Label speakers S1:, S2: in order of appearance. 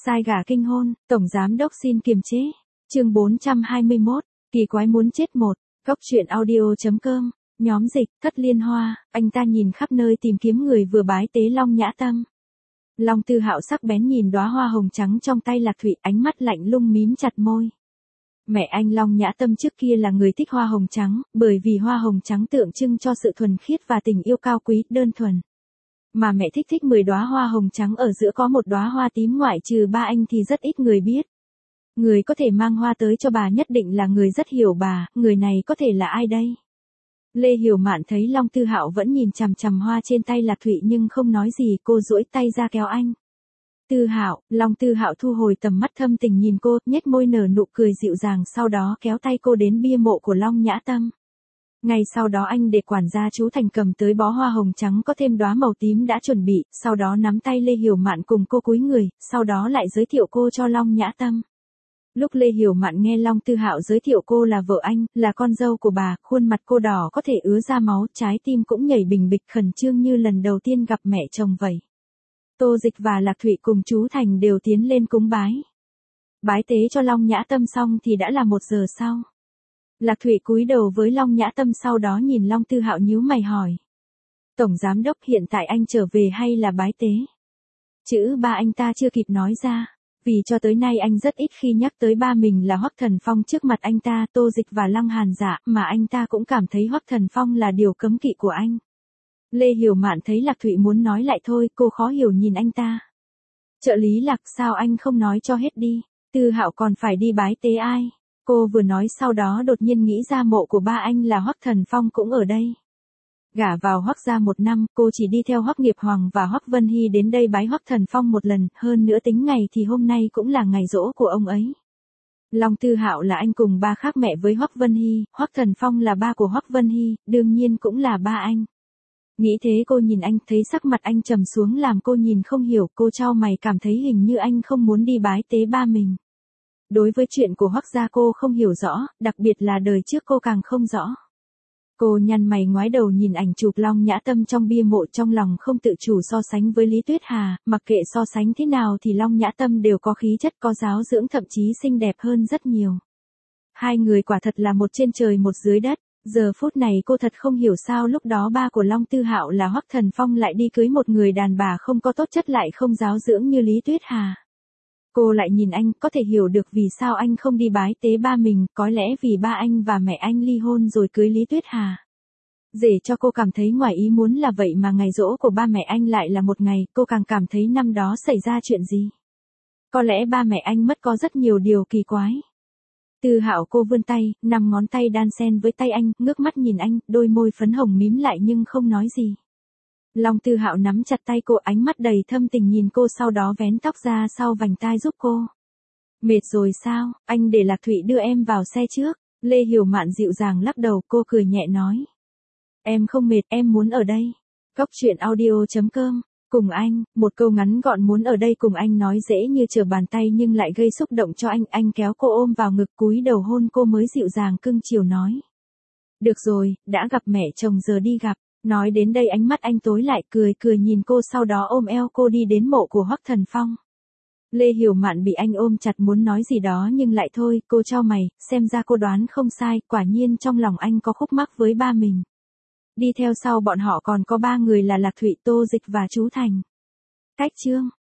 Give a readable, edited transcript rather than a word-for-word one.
S1: Sai gà kinh hôn, tổng giám đốc xin kiềm chế. Chương 421, kỳ quái muốn chết một. Góc truyện audio.com, nhóm dịch, Thất Liên Hoa, anh ta nhìn khắp nơi tìm kiếm người vừa bái tế Long Nhã Tâm. Long Tư Hạo sắc bén nhìn đóa hoa hồng trắng trong tay Lạc Thụy, ánh mắt lạnh lùng mím chặt môi. Mẹ anh Long Nhã Tâm trước kia là người thích hoa hồng trắng, bởi vì hoa hồng trắng tượng trưng cho sự thuần khiết và tình yêu cao quý, đơn thuần. Mà mẹ thích 10 đóa hoa hồng trắng ở giữa có một đóa hoa tím, ngoại trừ ba anh thì rất ít người biết. Người có thể mang hoa tới cho bà nhất định là người rất hiểu bà, người này có thể là ai đây? Lê Hiểu Mạn thấy Long Tư Hạo vẫn nhìn chằm chằm hoa trên tay Lạc Thụy nhưng không nói gì, cô duỗi tay ra kéo anh. Tư Hạo, Long Tư Hạo thu hồi tầm mắt thâm tình nhìn cô, nhếch môi nở nụ cười dịu dàng, sau đó kéo tay cô đến bia mộ của Long Nhã Tâm. Ngay sau đó anh để quản gia chú Thành cầm tới bó hoa hồng trắng có thêm đóa màu tím đã chuẩn bị, sau đó nắm tay Lê Hiểu Mạn cùng cô cúi người, sau đó lại giới thiệu cô cho Long Nhã Tâm. Lúc Lê Hiểu Mạn nghe Long Tư Hạo giới thiệu cô là vợ anh, là con dâu của bà, khuôn mặt cô đỏ có thể ứa ra máu, trái tim cũng nhảy bình bịch khẩn trương như lần đầu tiên gặp mẹ chồng vậy. Tô Dịch và Lạc Thụy cùng chú Thành đều tiến lên cúng bái. Bái tế cho Long Nhã Tâm xong thì đã là 1 giờ sau. Lạc Thụy cúi đầu với Long Nhã Tâm, sau đó nhìn Long Tư Hạo nhíu mày hỏi. Tổng giám đốc, hiện tại anh trở về hay là bái tế? Chữ ba anh ta chưa kịp nói ra. Vì cho tới nay anh rất ít khi nhắc tới ba mình là Hoắc Thần Phong trước mặt anh ta, Tô Dịch và Lăng Hàn Dạ, mà anh ta cũng cảm thấy Hoắc Thần Phong là điều cấm kỵ của anh. Lê Hiểu Mạn thấy Lạc Thụy muốn nói lại thôi, cô khó hiểu nhìn anh ta. Trợ lý Lạc, sao anh không nói cho hết đi? Tư Hạo còn phải đi bái tế ai? Cô vừa nói sau đó đột nhiên nghĩ ra mộ của ba anh là Hoắc Thần Phong cũng ở đây. Gả vào Hoắc gia 1 năm, cô chỉ đi theo Hoắc Nghiệp Hoàng và Hoắc Vân Hy đến đây bái Hoắc Thần Phong 1 lần, hơn nữa tính ngày thì hôm nay cũng là ngày giỗ của ông ấy. Long Tư Hạo là anh cùng ba khác mẹ với Hoắc Vân Hy, Hoắc Thần Phong là ba của Hoắc Vân Hy, đương nhiên cũng là ba anh. Nghĩ thế cô nhìn anh, thấy sắc mặt anh trầm xuống làm cô nhìn không hiểu, cô chau mày cảm thấy hình như anh không muốn đi bái tế ba mình. Đối với chuyện của Hoắc gia cô không hiểu rõ, đặc biệt là đời trước cô càng không rõ. Cô nhăn mày ngoái đầu nhìn ảnh chụp Long Nhã Tâm trong bia mộ, trong lòng không tự chủ so sánh với Lý Tuyết Hà, mặc kệ so sánh thế nào thì Long Nhã Tâm đều có khí chất, có giáo dưỡng, thậm chí xinh đẹp hơn rất nhiều. Hai người quả thật là một trên trời một dưới đất. Giờ phút này cô thật không hiểu sao lúc đó ba của Long Tư Hạo là Hoắc Thần Phong lại đi cưới một người đàn bà không có tốt chất lại không giáo dưỡng như Lý Tuyết Hà. Cô lại nhìn anh, có thể hiểu được vì sao anh không đi bái tế ba mình, có lẽ vì ba anh và mẹ anh ly hôn rồi cưới Lý Tuyết Hà. Để cho cô cảm thấy ngoài ý muốn là vậy mà ngày giỗ của ba mẹ anh lại là một ngày, cô càng cảm thấy năm đó xảy ra chuyện gì. Có lẽ ba mẹ anh mất có rất nhiều điều kỳ quái. Tư Hạo, cô vươn tay, 5 ngón tay đan xen với tay anh, ngước mắt nhìn anh, đôi môi phấn hồng mím lại nhưng không nói gì. Long Tư Hạo nắm chặt tay cô, ánh mắt đầy thâm tình nhìn cô, sau đó vén tóc ra sau vành tai giúp cô. Mệt rồi sao, anh để Lạc Thụy đưa em vào xe trước. Lê Hiểu Mạn dịu dàng lắc đầu, cô cười nhẹ nói. Em không mệt, em muốn ở đây. Góc truyện audio.com, cùng anh, một câu ngắn gọn muốn ở đây cùng anh nói dễ như trở bàn tay nhưng lại gây xúc động cho anh kéo cô ôm vào ngực cúi đầu hôn cô mới dịu dàng cưng chiều nói. Được rồi, đã gặp mẹ chồng giờ đi gặp. Nói đến đây ánh mắt anh tối lại, cười nhìn cô, sau đó ôm eo cô đi đến mộ của Hoắc Thần Phong. Lê Hiểu Mạn bị anh ôm chặt muốn nói gì đó nhưng lại thôi, cô chau mày, xem ra cô đoán không sai, quả nhiên trong lòng anh có khúc mắc với ba mình. Đi theo sau bọn họ còn có 3 người là Lạc Thụy, Tô Dịch và chú Thành. Cách chương.